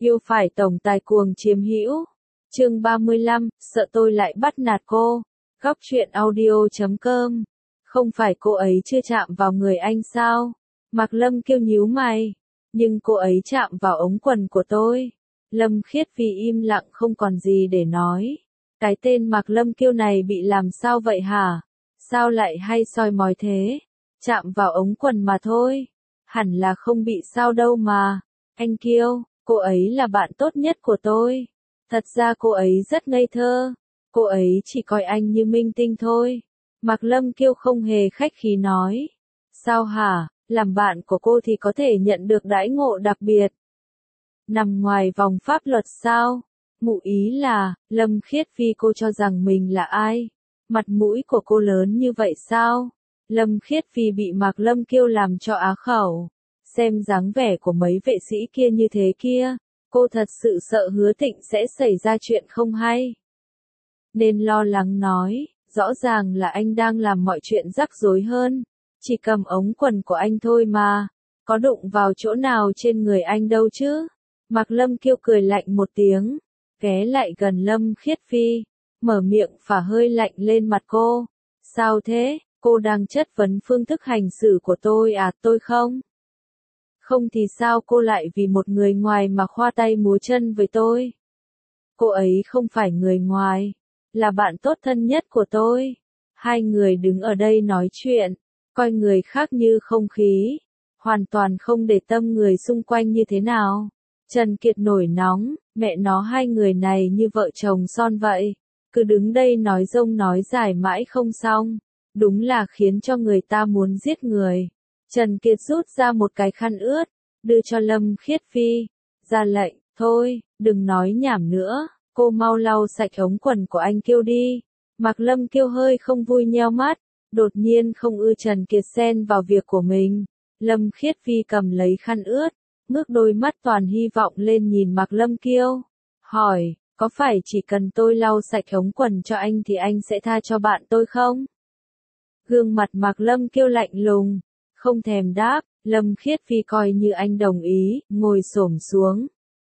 Yêu phải tổng tài cuồng chiếm hữu. Chương 35, sợ tôi lại bắt nạt cô. Góc truyện audio.com. Không phải cô ấy chưa chạm vào người anh sao? Mạc Lâm Kiêu nhíu mày. Nhưng cô ấy chạm vào ống quần của tôi. Lâm Khiết Phi im lặng không còn gì để nói. Cái tên Mạc Lâm Kiêu này bị làm sao vậy hả? Sao lại hay soi mói thế? Chạm vào ống quần mà thôi. Hẳn là không bị sao đâu mà. Anh Kiêu, cô ấy là bạn tốt nhất của tôi. Thật ra cô ấy rất ngây thơ. Cô ấy chỉ coi anh như minh tinh thôi. Mạc Lâm Kiêu không hề khách khí nói. Sao hả? Làm bạn của cô thì có thể nhận được đãi ngộ đặc biệt. Nằm ngoài vòng pháp luật sao? Ngụ ý là, Lâm Khiết Phi cô cho rằng mình là ai? Mặt mũi của cô lớn như vậy sao? Lâm Khiết Phi bị Mạc Lâm Kiêu làm cho á khẩu. Xem dáng vẻ của mấy vệ sĩ kia như thế kia, cô thật sự sợ Hứa Thịnh sẽ xảy ra chuyện không hay. Nên lo lắng nói, rõ ràng là anh đang làm mọi chuyện rắc rối hơn. Chỉ cầm ống quần của anh thôi mà, có đụng vào chỗ nào trên người anh đâu chứ. Mạc Lâm Kiêu cười lạnh một tiếng, ghé lại gần Lâm Khiết Phi, mở miệng phả hơi lạnh lên mặt cô. Sao thế, cô đang chất vấn phương thức hành xử của tôi à? Tôi không? Không thì sao cô lại vì một người ngoài mà khoa tay múa chân với tôi? Cô ấy không phải người ngoài, là bạn tốt thân nhất của tôi. Hai người đứng ở đây nói chuyện, coi người khác như không khí, hoàn toàn không để tâm người xung quanh như thế nào. Trần Kiệt nổi nóng, mẹ nó hai người này như vợ chồng son vậy, cứ đứng đây nói dông nói dài mãi không xong, đúng là khiến cho người ta muốn giết người. Trần Kiệt rút ra một cái khăn ướt, đưa cho Lâm Khiết Phi, ra lệnh, thôi, đừng nói nhảm nữa, cô mau lau sạch ống quần của anh Kiêu đi. Mạc Lâm Kiêu hơi không vui nheo mắt, đột nhiên không ưa Trần Kiệt xen vào việc của mình. Lâm Khiết Phi cầm lấy khăn ướt, ngước đôi mắt toàn hy vọng lên nhìn Mạc Lâm Kiêu, hỏi, có phải chỉ cần tôi lau sạch ống quần cho anh thì anh sẽ tha cho bạn tôi không? Gương mặt Mạc Lâm Kiêu lạnh lùng, không thèm đáp. Lâm Khiết Phi coi như anh đồng ý, ngồi xổm xuống,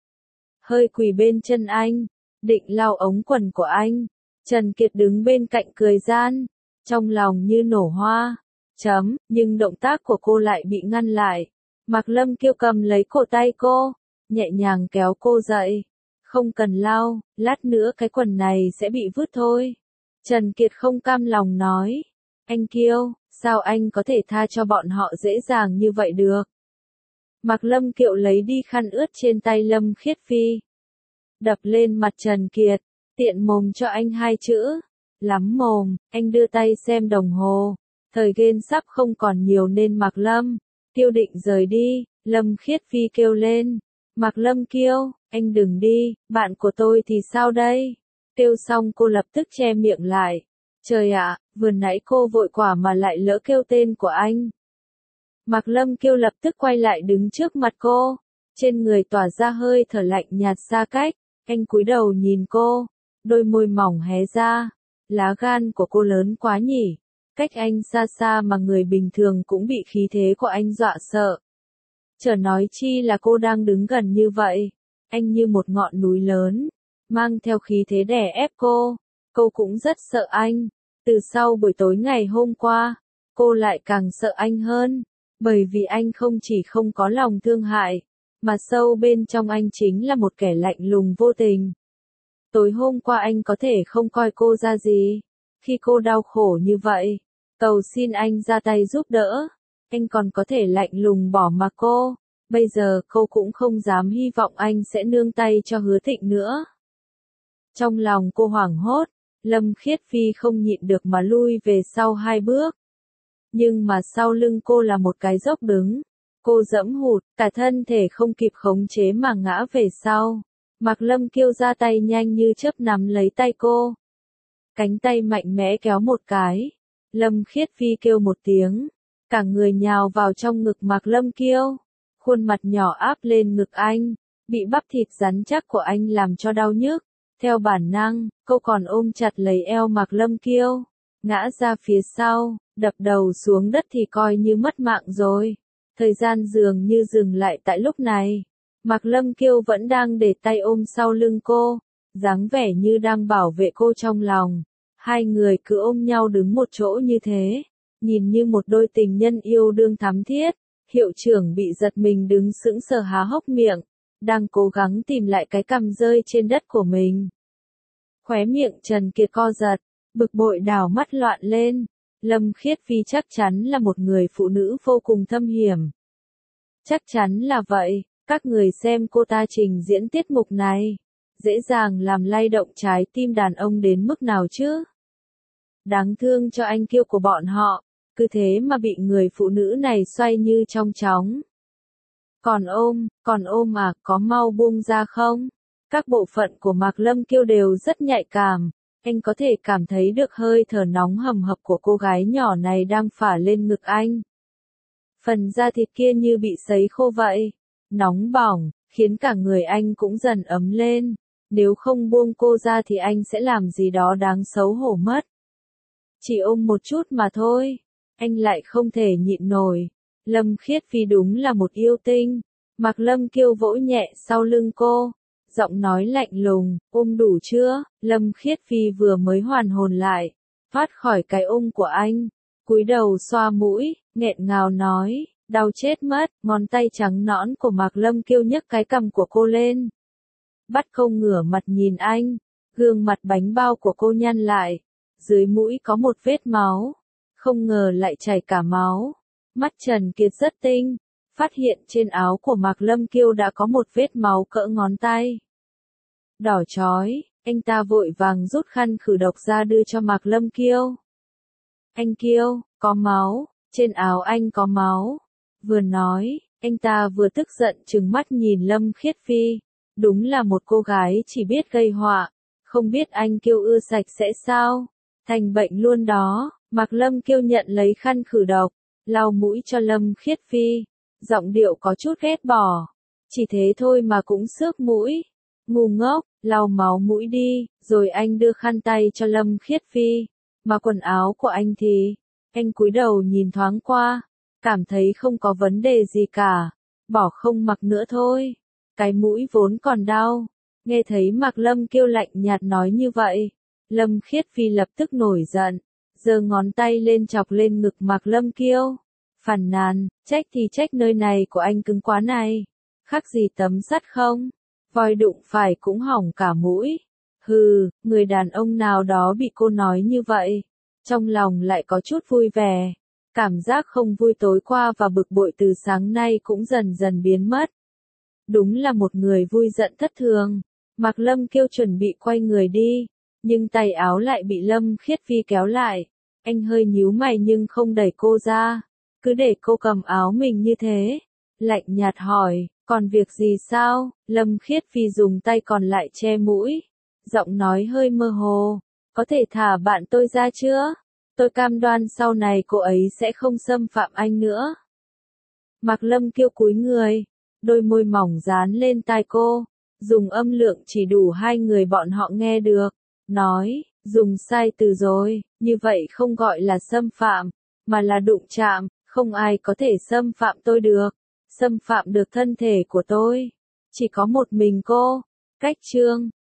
hơi quỳ bên chân anh, định lau ống quần của anh. Trần Kiệt đứng bên cạnh cười gian, trong lòng như nổ hoa. Nhưng động tác của cô lại bị ngăn lại. Mạc Lâm Kiêu cầm lấy cổ tay cô, nhẹ nhàng kéo cô dậy. Không cần lau, lát nữa cái quần này sẽ bị vứt thôi. Trần Kiệt không cam lòng nói. Anh Kiêu, sao anh có thể tha cho bọn họ dễ dàng như vậy được? Mạc Lâm Kiều lấy đi khăn ướt trên tay Lâm Khiết Phi, đập lên mặt Trần Kiệt, tiện mồm cho anh hai chữ. Lắm mồm. Anh đưa tay xem đồng hồ, thời gian sắp không còn nhiều nên Mạc Lâm Kiêu định rời đi. Lâm Khiết Phi kêu lên, Mạc Lâm Kiêu, anh đừng đi, bạn của tôi thì sao đây? Kêu xong cô lập tức che miệng lại. Trời ạ, vừa nãy cô vội quả mà lại lỡ kêu tên của anh. Mạc Lâm Kiêu lập tức quay lại đứng trước mặt cô, trên người tỏa ra hơi thở lạnh nhạt xa cách. Anh cúi đầu nhìn cô, đôi môi mỏng hé ra. Lá gan của cô lớn quá nhỉ, cách anh xa xa mà người bình thường cũng bị khí thế của anh dọa sợ. Chớ nói chi là cô đang đứng gần như vậy, anh như một ngọn núi lớn, mang theo khí thế đè ép cô. Cô cũng rất sợ anh. Từ sau buổi tối ngày hôm qua, cô lại càng sợ anh hơn, bởi vì anh không chỉ không có lòng thương hại, mà sâu bên trong anh chính là một kẻ lạnh lùng vô tình. Tối hôm qua anh có thể không coi cô ra gì, khi cô đau khổ như vậy, cầu xin anh ra tay giúp đỡ, anh còn có thể lạnh lùng bỏ mặc cô. Bây giờ cô cũng không dám hy vọng anh sẽ nương tay cho Hứa Thịnh nữa. Trong lòng cô hoảng hốt, Lâm Khiết Phi không nhịn được mà lui về sau hai bước. Nhưng mà sau lưng cô là một cái dốc đứng. Cô dẫm hụt, cả thân thể không kịp khống chế mà ngã về sau. Mạc Lâm Kiêu ra tay nhanh như chớp nắm lấy tay cô. Cánh tay mạnh mẽ kéo một cái. Lâm Khiết Phi kêu một tiếng. Cả người nhào vào trong ngực Mạc Lâm Kiêu. Khuôn mặt nhỏ áp lên ngực anh. Bị bắp thịt rắn chắc của anh làm cho đau nhức. Theo bản năng, cô còn ôm chặt lấy eo Mạc Lâm Kiêu. Ngã ra phía sau, đập đầu xuống đất thì coi như mất mạng rồi. Thời gian dường như dừng lại tại lúc này. Mạc Lâm Kiêu vẫn đang để tay ôm sau lưng cô, dáng vẻ như đang bảo vệ cô trong lòng. Hai người cứ ôm nhau đứng một chỗ như thế, nhìn như một đôi tình nhân yêu đương thắm thiết. Hiệu trưởng bị giật mình đứng sững sờ há hốc miệng, đang cố gắng tìm lại cái cằm rơi trên đất của mình. Khóe miệng Trần Kiệt co giật, bực bội đảo mắt loạn lên. Lâm Khiết Phi chắc chắn là một người phụ nữ vô cùng thâm hiểm. Chắc chắn là vậy, các người xem cô ta trình diễn tiết mục này, dễ dàng làm lay động trái tim đàn ông đến mức nào chứ? Đáng thương cho anh Kiêu của bọn họ, cứ thế mà bị người phụ nữ này xoay như trong chóng. Còn ôm à, có mau buông ra không? Các bộ phận của Mạc Lâm Kiêu đều rất nhạy cảm, anh có thể cảm thấy được hơi thở nóng hầm hập của cô gái nhỏ này đang phả lên ngực anh. Phần da thịt kia như bị sấy khô vậy, nóng bỏng, khiến cả người anh cũng dần ấm lên. Nếu không buông cô ra thì anh sẽ làm gì đó đáng xấu hổ mất. Chỉ ôm một chút mà thôi, anh lại không thể nhịn nổi. Lâm Khiết Phi đúng là một yêu tinh. Mạc Lâm Kiêu vỗ nhẹ sau lưng cô, giọng nói lạnh lùng, ôm đủ chưa? Lâm Khiết Phi vừa mới hoàn hồn lại, thoát khỏi cái ôm của anh, cúi đầu xoa mũi, nghẹn ngào nói, đau chết mất. Ngón tay trắng nõn của Mạc Lâm Kiêu nhấc cái cằm của cô lên, bắt không ngửa mặt nhìn anh. Gương mặt bánh bao của cô nhăn lại, dưới mũi có một vết máu, không ngờ lại chảy cả máu. Mắt Trần Kiệt rất tinh, phát hiện trên áo của Mạc Lâm Kiêu đã có một vết máu cỡ ngón tay. Đỏ chói, anh ta vội vàng rút khăn khử độc ra đưa cho Mạc Lâm Kiêu. Anh Kiêu, có máu, trên áo anh có máu. Vừa nói, anh ta vừa tức giận trừng mắt nhìn Lâm Khiết Phi. Đúng là một cô gái chỉ biết gây họa, không biết anh Kiêu ưa sạch sẽ sao. Thành bệnh luôn đó. Mạc Lâm Kiêu nhận lấy khăn khử độc, lau mũi cho Lâm Khiết Phi, giọng điệu có chút ghét bỏ. Chỉ thế thôi mà cũng xước mũi. Ngu ngốc, lau máu mũi đi. Rồi anh đưa khăn tay cho Lâm Khiết Phi. Mà quần áo của anh thì, anh cúi đầu nhìn thoáng qua, cảm thấy không có vấn đề gì cả, bỏ không mặc nữa thôi. Cái mũi vốn còn đau. Nghe thấy Mạc Lâm Kiêu lạnh nhạt nói như vậy, Lâm Khiết Phi lập tức nổi giận, giơ ngón tay lên chọc lên ngực Mạc Lâm Kiêu. Phàn nàn, trách thì trách nơi này của anh cứng quá này, khác gì tấm sắt không? Voi đụng phải cũng hỏng cả mũi. Hừ, người đàn ông nào đó bị cô nói như vậy, trong lòng lại có chút vui vẻ. Cảm giác không vui tối qua và bực bội từ sáng nay cũng dần dần biến mất. Đúng là một người vui giận thất thường. Mạc Lâm Kiêu chuẩn bị quay người đi, nhưng tay áo lại bị Lâm Khiết Phi kéo lại. Anh hơi nhíu mày nhưng không đẩy cô ra, cứ để cô cầm áo mình như thế. Lạnh nhạt hỏi, còn việc gì sao? Lâm Khiết Phi dùng tay còn lại che mũi, giọng nói hơi mơ hồ, có thể thả bạn tôi ra chưa? Tôi cam đoan sau này cô ấy sẽ không xâm phạm anh nữa. Mạc Lâm Kiêu cúi người, đôi môi mỏng dán lên tai cô, dùng âm lượng chỉ đủ hai người bọn họ nghe được, nói, dùng sai từ rồi, như vậy không gọi là xâm phạm, mà là đụng chạm, không ai có thể xâm phạm tôi được, xâm phạm được thân thể của tôi, chỉ có một mình cô. Cách chương